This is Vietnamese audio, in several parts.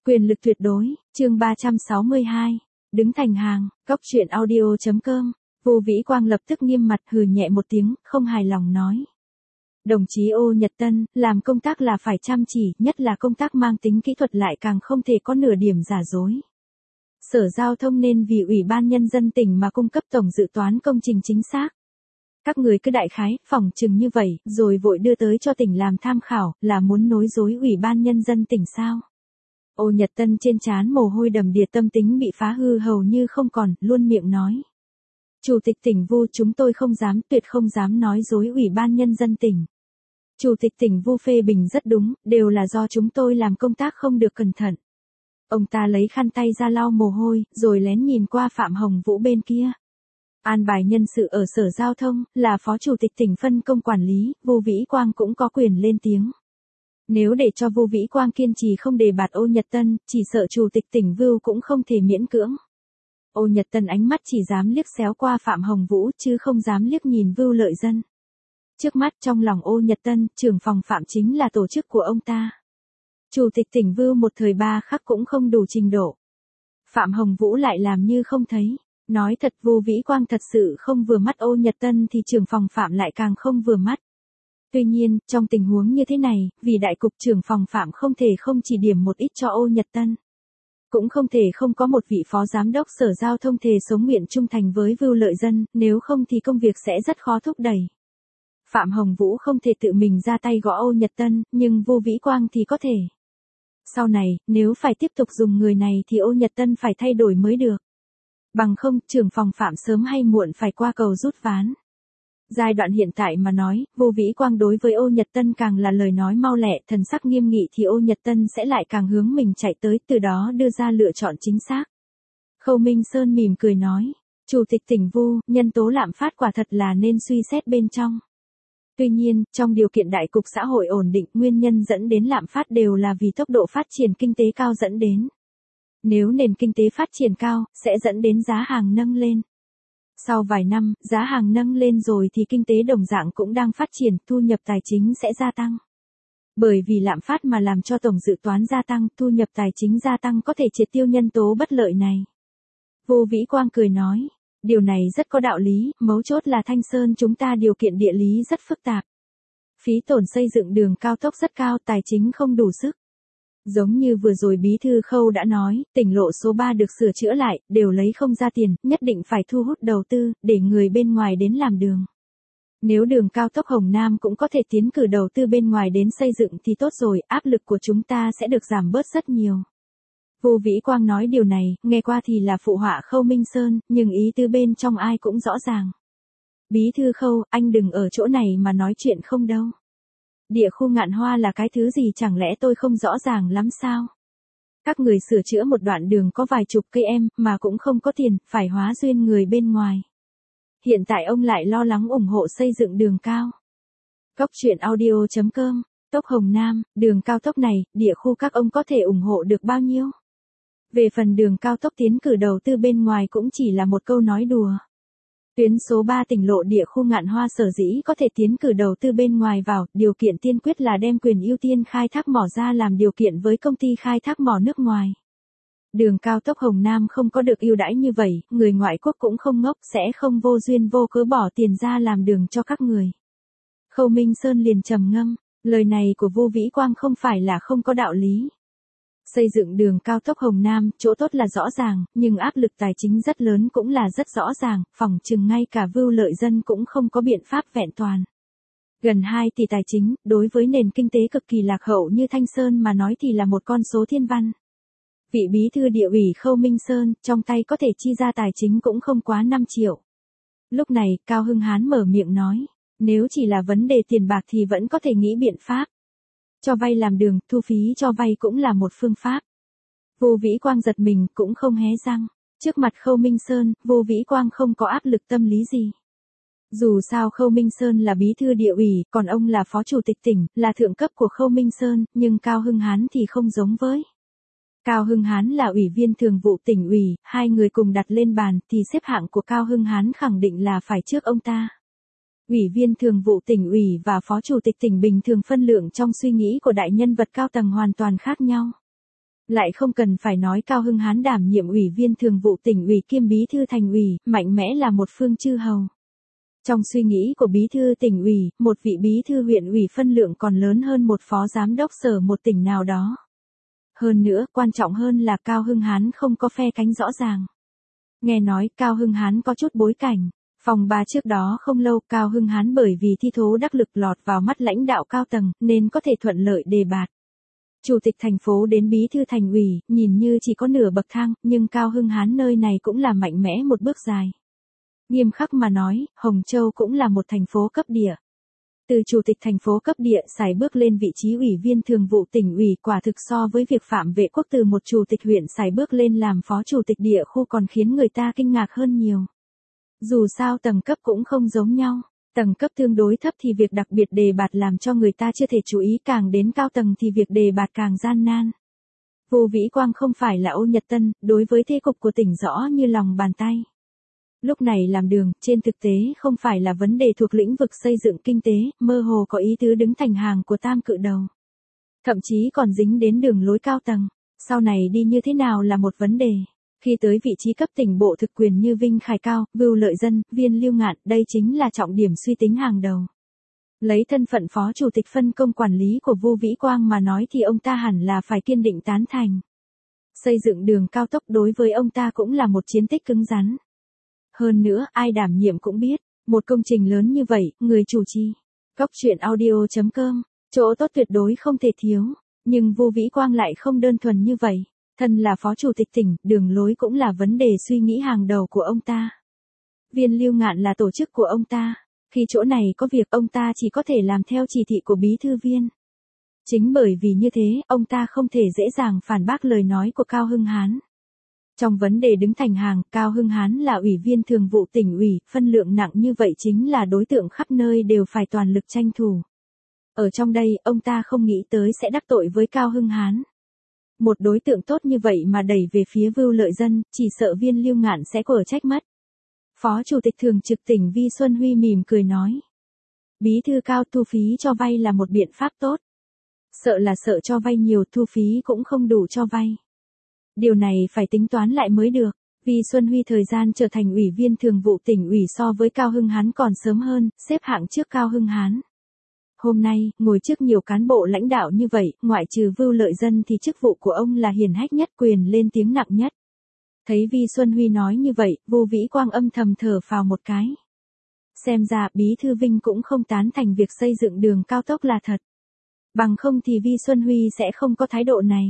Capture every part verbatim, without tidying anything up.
Quyền lực tuyệt đối, chương ba trăm sáu mươi hai. Đứng thành hàng, Cóc truyện audio chấm com. Vô Vĩ Quang lập tức nghiêm mặt hừ nhẹ một tiếng, không hài lòng nói. Đồng chí Ô Nhật Tân, làm công tác là phải chăm chỉ, nhất là công tác mang tính kỹ thuật lại càng không thể có nửa điểm giả dối. Sở Giao thông nên vì Ủy ban Nhân dân tỉnh mà cung cấp tổng dự toán công trình chính xác. Các người cứ đại khái, phỏng chừng như vậy, rồi vội đưa tới cho tỉnh làm tham khảo, là muốn nối dối Ủy ban Nhân dân tỉnh sao? Ô Nhật Tân trên trán mồ hôi đầm đìa, tâm tính bị phá hư hầu như không còn, luôn miệng nói. Chủ tịch tỉnh Vu, chúng tôi không dám, tuyệt không dám nói dối Ủy ban Nhân dân tỉnh. Chủ tịch tỉnh Vu phê bình rất đúng, đều là do chúng tôi làm công tác không được cẩn thận. Ông ta lấy khăn tay ra lau mồ hôi, rồi lén nhìn qua Phạm Hồng Vũ bên kia. An bài nhân sự ở Sở Giao thông, là phó chủ tịch tỉnh phân công quản lý, Vô Vĩ Quang cũng có quyền lên tiếng. Nếu để cho Vô Vĩ Quang kiên trì không đề bạt Ô Nhật Tân, chỉ sợ chủ tịch tỉnh Vưu cũng không thể miễn cưỡng. Ô Nhật Tân ánh mắt chỉ dám liếc xéo qua Phạm Hồng Vũ chứ không dám liếc nhìn Vưu Lợi Dân. Trước mắt trong lòng Ô Nhật Tân, trưởng phòng Phạm chính là tổ chức của ông ta. Chủ tịch tỉnh Vưu một thời ba khắc cũng không đủ trình độ. Phạm Hồng Vũ lại làm như không thấy. Nói thật, Vô Vĩ Quang thật sự không vừa mắt Ô Nhật Tân thì trưởng phòng Phạm lại càng không vừa mắt. Tuy nhiên, trong tình huống như thế này, vì đại cục trưởng phòng Phạm không thể không chỉ điểm một ít cho Ô Nhật Tân. Cũng không thể không có một vị phó giám đốc Sở Giao thông thề sống nguyện trung thành với Vưu Lợi Dân, nếu không thì công việc sẽ rất khó thúc đẩy. Phạm Hồng Vũ không thể tự mình ra tay gõ Ô Nhật Tân, nhưng Vô Vĩ Quang thì có thể. Sau này, nếu phải tiếp tục dùng người này thì Ô Nhật Tân phải thay đổi mới được. Bằng không, trưởng phòng Phạm sớm hay muộn phải qua cầu rút ván. Giai đoạn hiện tại mà nói, Vô Vĩ Quang đối với Ô Nhật Tân càng là lời nói mau lẹ, thần sắc nghiêm nghị thì Ô Nhật Tân sẽ lại càng hướng mình chạy tới, từ đó đưa ra lựa chọn chính xác. Khâu Minh Sơn mỉm cười nói, Chủ tịch tỉnh Vu, nhân tố lạm phát quả thật là nên suy xét bên trong. Tuy nhiên, trong điều kiện đại cục xã hội ổn định, nguyên nhân dẫn đến lạm phát đều là vì tốc độ phát triển kinh tế cao dẫn đến. Nếu nền kinh tế phát triển cao, sẽ dẫn đến giá hàng nâng lên. Sau vài năm, giá hàng nâng lên rồi thì kinh tế đồng dạng cũng đang phát triển, thu nhập tài chính sẽ gia tăng. Bởi vì lạm phát mà làm cho tổng dự toán gia tăng, thu nhập tài chính gia tăng có thể triệt tiêu nhân tố bất lợi này. Vô Vĩ Quang cười nói, điều này rất có đạo lý, mấu chốt là Thanh Sơn chúng ta điều kiện địa lý rất phức tạp. Phí tổn xây dựng đường cao tốc rất cao, tài chính không đủ sức. Giống như vừa rồi Bí thư Khâu đã nói, tỉnh lộ số ba được sửa chữa lại, đều lấy không ra tiền, nhất định phải thu hút đầu tư, để người bên ngoài đến làm đường. Nếu đường cao tốc Hồng Nam cũng có thể tiến cử đầu tư bên ngoài đến xây dựng thì tốt rồi, áp lực của chúng ta sẽ được giảm bớt rất nhiều. Vô Vĩ Quang nói điều này, nghe qua thì là phụ họa Khâu Minh Sơn, nhưng ý tứ bên trong ai cũng rõ ràng. Bí thư Khâu, anh đừng ở chỗ này mà nói chuyện không đâu. Địa khu Ngạn Hoa là cái thứ gì chẳng lẽ tôi không rõ ràng lắm sao? Các người sửa chữa một đoạn đường có vài chục cây em, mà cũng không có tiền, phải hóa duyên người bên ngoài. Hiện tại ông lại lo lắng ủng hộ xây dựng đường cao. Cóc truyện audio chấm com, tốc Hồng Nam, đường cao tốc này, địa khu các ông có thể ủng hộ được bao nhiêu? Về phần đường cao tốc tiến cử đầu tư bên ngoài cũng chỉ là một câu nói đùa. Tuyến số ba tỉnh lộ địa khu Ngạn Hoa sở dĩ có thể tiến cử đầu tư bên ngoài vào, điều kiện tiên quyết là đem quyền ưu tiên khai thác mỏ ra làm điều kiện với công ty khai thác mỏ nước ngoài. Đường cao tốc Hồng Nam không có được ưu đãi như vậy, người ngoại quốc cũng không ngốc, sẽ không vô duyên vô cớ bỏ tiền ra làm đường cho các người. Khâu Minh Sơn liền trầm ngâm, lời này của Vô Vĩ Quang không phải là không có đạo lý. Xây dựng đường cao tốc Hồng Nam, chỗ tốt là rõ ràng, nhưng áp lực tài chính rất lớn cũng là rất rõ ràng, phỏng chừng ngay cả Vưu Lợi Dân cũng không có biện pháp vẹn toàn. Gần hai tỷ tài chính, đối với nền kinh tế cực kỳ lạc hậu như Thanh Sơn mà nói thì là một con số thiên văn. Vị bí thư địa ủy Khâu Minh Sơn, trong tay có thể chi ra tài chính cũng không quá năm triệu. Lúc này, Cao Hưng Hán mở miệng nói, nếu chỉ là vấn đề tiền bạc thì vẫn có thể nghĩ biện pháp. Cho vay làm đường, thu phí cho vay cũng là một phương pháp. Vô Vĩ Quang giật mình, cũng không hé răng. Trước mặt Khâu Minh Sơn, Vô Vĩ Quang không có áp lực tâm lý gì. Dù sao Khâu Minh Sơn là bí thư địa ủy, còn ông là phó chủ tịch tỉnh, là thượng cấp của Khâu Minh Sơn, nhưng Cao Hưng Hán thì không giống với. Cao Hưng Hán là ủy viên thường vụ tỉnh ủy, hai người cùng đặt lên bàn thì xếp hạng của Cao Hưng Hán khẳng định là phải trước ông ta. Ủy viên thường vụ tỉnh ủy và phó chủ tịch tỉnh bình thường phân lượng trong suy nghĩ của đại nhân vật cao tầng hoàn toàn khác nhau. Lại không cần phải nói Cao Hưng Hán đảm nhiệm ủy viên thường vụ tỉnh ủy kiêm bí thư thành ủy, mạnh mẽ là một phương chư hầu. Trong suy nghĩ của bí thư tỉnh ủy, một vị bí thư huyện ủy phân lượng còn lớn hơn một phó giám đốc sở một tỉnh nào đó. Hơn nữa, quan trọng hơn là Cao Hưng Hán không có phe cánh rõ ràng. Nghe nói Cao Hưng Hán có chút bối cảnh. Phòng ba trước đó không lâu Cao Hưng Hán bởi vì thi thố đắc lực lọt vào mắt lãnh đạo cao tầng nên có thể thuận lợi đề bạt. Chủ tịch thành phố đến bí thư thành ủy, nhìn như chỉ có nửa bậc thang, nhưng Cao Hưng Hán nơi này cũng là mạnh mẽ một bước dài. Nghiêm khắc mà nói, Hồng Châu cũng là một thành phố cấp địa. Từ chủ tịch thành phố cấp địa sải bước lên vị trí ủy viên thường vụ tỉnh ủy quả thực so với việc Phạm Vệ Quốc từ một chủ tịch huyện sải bước lên làm phó chủ tịch địa khu còn khiến người ta kinh ngạc hơn nhiều. Dù sao tầng cấp cũng không giống nhau, tầng cấp tương đối thấp thì việc đặc biệt đề bạt làm cho người ta chưa thể chú ý, càng đến cao tầng thì việc đề bạt càng gian nan. Vô Vĩ Quang không phải là Ô Nhật Tân, đối với thế cục của tỉnh rõ như lòng bàn tay. Lúc này làm đường, trên thực tế không phải là vấn đề thuộc lĩnh vực xây dựng kinh tế, mơ hồ có ý tứ đứng thành hàng của tam cự đầu. Thậm chí còn dính đến đường lối cao tầng, sau này đi như thế nào là một vấn đề. Khi tới vị trí cấp tỉnh bộ thực quyền như Vinh Khải Cao, Vưu Lợi Dân, Viên Lưu Ngạn, đây chính là trọng điểm suy tính hàng đầu. Lấy thân phận phó chủ tịch phân công quản lý của Vô Vĩ Quang mà nói thì ông ta hẳn là phải kiên định tán thành. Xây dựng đường cao tốc đối với ông ta cũng là một chiến tích cứng rắn. Hơn nữa, ai đảm nhiệm cũng biết, một công trình lớn như vậy, người chủ trì. Cóc truyện audio chấm com, chỗ tốt tuyệt đối không thể thiếu, nhưng Vô Vĩ Quang lại không đơn thuần như vậy. Thân là phó chủ tịch tỉnh, đường lối cũng là vấn đề suy nghĩ hàng đầu của ông ta. Viên Lưu Ngạn là tổ chức của ông ta, khi chỗ này có việc ông ta chỉ có thể làm theo chỉ thị của bí thư viên. Chính bởi vì như thế, ông ta không thể dễ dàng phản bác lời nói của Cao Hưng Hán. Trong vấn đề đứng thành hàng, Cao Hưng Hán là ủy viên thường vụ tỉnh ủy, phân lượng nặng như vậy chính là đối tượng khắp nơi đều phải toàn lực tranh thủ. Ở trong đây, ông ta không nghĩ tới sẽ đắc tội với Cao Hưng Hán. Một đối tượng tốt như vậy mà đẩy về phía Vưu Lợi Dân, chỉ sợ Viên Lưu Ngạn sẽ quở trách mất. Phó Chủ tịch Thường trực tỉnh Vi Xuân Huy mỉm cười nói. Bí thư Cao, thu phí cho vay là một biện pháp tốt. Sợ là sợ cho vay nhiều, thu phí cũng không đủ cho vay. Điều này phải tính toán lại mới được. Vi Xuân Huy thời gian trở thành ủy viên thường vụ tỉnh ủy so với Cao Hưng Hán còn sớm hơn, xếp hạng trước Cao Hưng Hán. Hôm nay, ngồi trước nhiều cán bộ lãnh đạo như vậy, ngoại trừ Vưu Lợi Dân thì chức vụ của ông là hiển hách nhất, quyền lên tiếng nặng nhất. Thấy Vi Xuân Huy nói như vậy, Vô Vĩ Quang âm thầm thở phào một cái. Xem ra bí thư Vinh cũng không tán thành việc xây dựng đường cao tốc là thật. Bằng không thì Vi Xuân Huy sẽ không có thái độ này.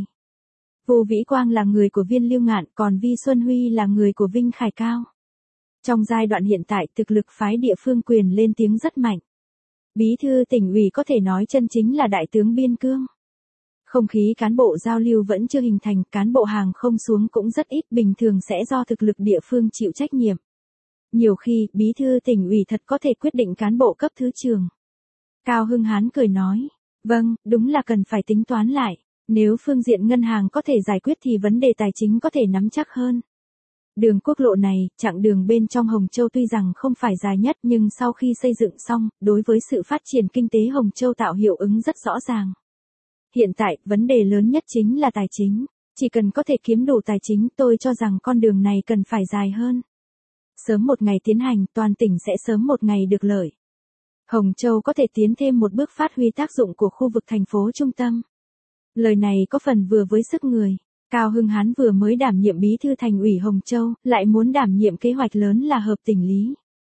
Vô Vĩ Quang là người của Viên Lưu Ngạn, còn Vi Xuân Huy là người của Vinh Khải Cao. Trong giai đoạn hiện tại, thực lực phái địa phương quyền lên tiếng rất mạnh. Bí thư tỉnh ủy có thể nói chân chính là đại tướng biên cương. Không khí cán bộ giao lưu vẫn chưa hình thành, cán bộ hàng không xuống cũng rất ít, bình thường sẽ do thực lực địa phương chịu trách nhiệm. Nhiều khi, bí thư tỉnh ủy thật có thể quyết định cán bộ cấp thứ trưởng. Cao Hưng Hán cười nói, vâng, đúng là cần phải tính toán lại. Nếu phương diện ngân hàng có thể giải quyết thì vấn đề tài chính có thể nắm chắc hơn. Đường quốc lộ này, chặng đường bên trong Hồng Châu tuy rằng không phải dài nhất nhưng sau khi xây dựng xong, đối với sự phát triển kinh tế Hồng Châu tạo hiệu ứng rất rõ ràng. Hiện tại, vấn đề lớn nhất chính là tài chính. Chỉ cần có thể kiếm đủ tài chính, tôi cho rằng con đường này cần phải dài hơn. Sớm một ngày tiến hành, toàn tỉnh sẽ sớm một ngày được lợi. Hồng Châu có thể tiến thêm một bước phát huy tác dụng của khu vực thành phố trung tâm. Lời này có phần vừa với sức người. Cao Hưng Hán vừa mới đảm nhiệm bí thư thành ủy Hồng Châu, lại muốn đảm nhiệm kế hoạch lớn là hợp tỉnh lý.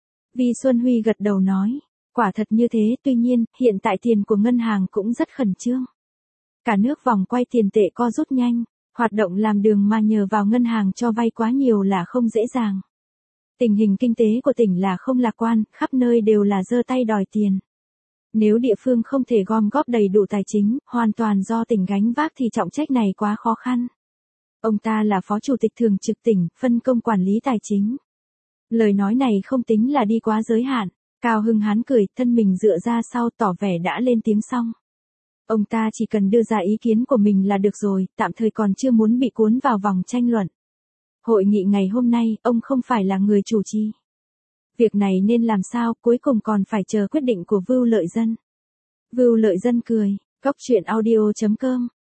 Vi Xuân Huy gật đầu nói, quả thật như thế, tuy nhiên, hiện tại tiền của ngân hàng cũng rất khẩn trương. Cả nước vòng quay tiền tệ co rút nhanh, hoạt động làm đường mà nhờ vào ngân hàng cho vay quá nhiều là không dễ dàng. Tình hình kinh tế của tỉnh là không lạc quan, khắp nơi đều là giơ tay đòi tiền. Nếu địa phương không thể gom góp đầy đủ tài chính, hoàn toàn do tỉnh gánh vác thì trọng trách này quá khó khăn. Ông ta là phó chủ tịch thường trực tỉnh, phân công quản lý tài chính. Lời nói này không tính là đi quá giới hạn. Cao Hưng Hán cười, thân mình dựa ra sau tỏ vẻ đã lên tiếng xong. Ông ta chỉ cần đưa ra ý kiến của mình là được rồi, tạm thời còn chưa muốn bị cuốn vào vòng tranh luận. Hội nghị ngày hôm nay, ông không phải là người chủ trì. Việc này nên làm sao, cuối cùng còn phải chờ quyết định của Vưu Lợi Dân. Vưu Lợi Dân cười, cóc truyện audio chấm com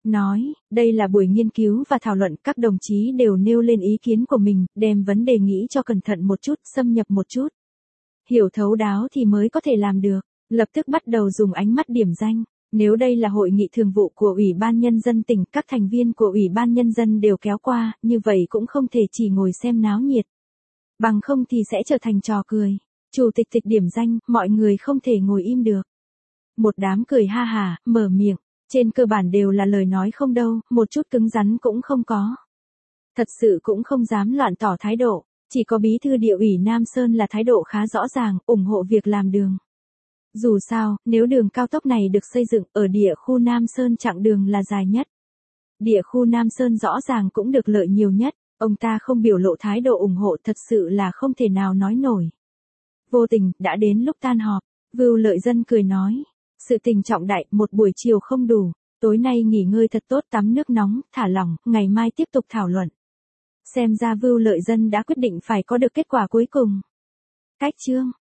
nói, đây là buổi nghiên cứu và thảo luận, các đồng chí đều nêu lên ý kiến của mình, đem vấn đề nghĩ cho cẩn thận một chút, xâm nhập một chút. Hiểu thấu đáo thì mới có thể làm được, lập tức bắt đầu dùng ánh mắt điểm danh. Nếu đây là hội nghị thường vụ của Ủy ban Nhân dân tỉnh, các thành viên của Ủy ban Nhân dân đều kéo qua, như vậy cũng không thể chỉ ngồi xem náo nhiệt. Bằng không thì sẽ trở thành trò cười. Chủ tịch tịch điểm danh, mọi người không thể ngồi im được. Một đám cười ha hả, mở miệng. Trên cơ bản đều là lời nói không đâu, một chút cứng rắn cũng không có. Thật sự cũng không dám loạn tỏ thái độ, chỉ có bí thư địa ủy Nam Sơn là thái độ khá rõ ràng, ủng hộ việc làm đường. Dù sao, nếu đường cao tốc này được xây dựng ở địa khu Nam Sơn chặng đường là dài nhất. Địa khu Nam Sơn rõ ràng cũng được lợi nhiều nhất, ông ta không biểu lộ thái độ ủng hộ thật sự là không thể nào nói nổi. Vô tình, đã đến lúc tan họp, Vưu Lợi Dân cười nói. Sự tình trọng đại, một buổi chiều không đủ, tối nay nghỉ ngơi thật tốt, tắm nước nóng, thả lỏng, ngày mai tiếp tục thảo luận. Xem ra Vưu Lợi Dân đã quyết định phải có được kết quả cuối cùng. Cách chương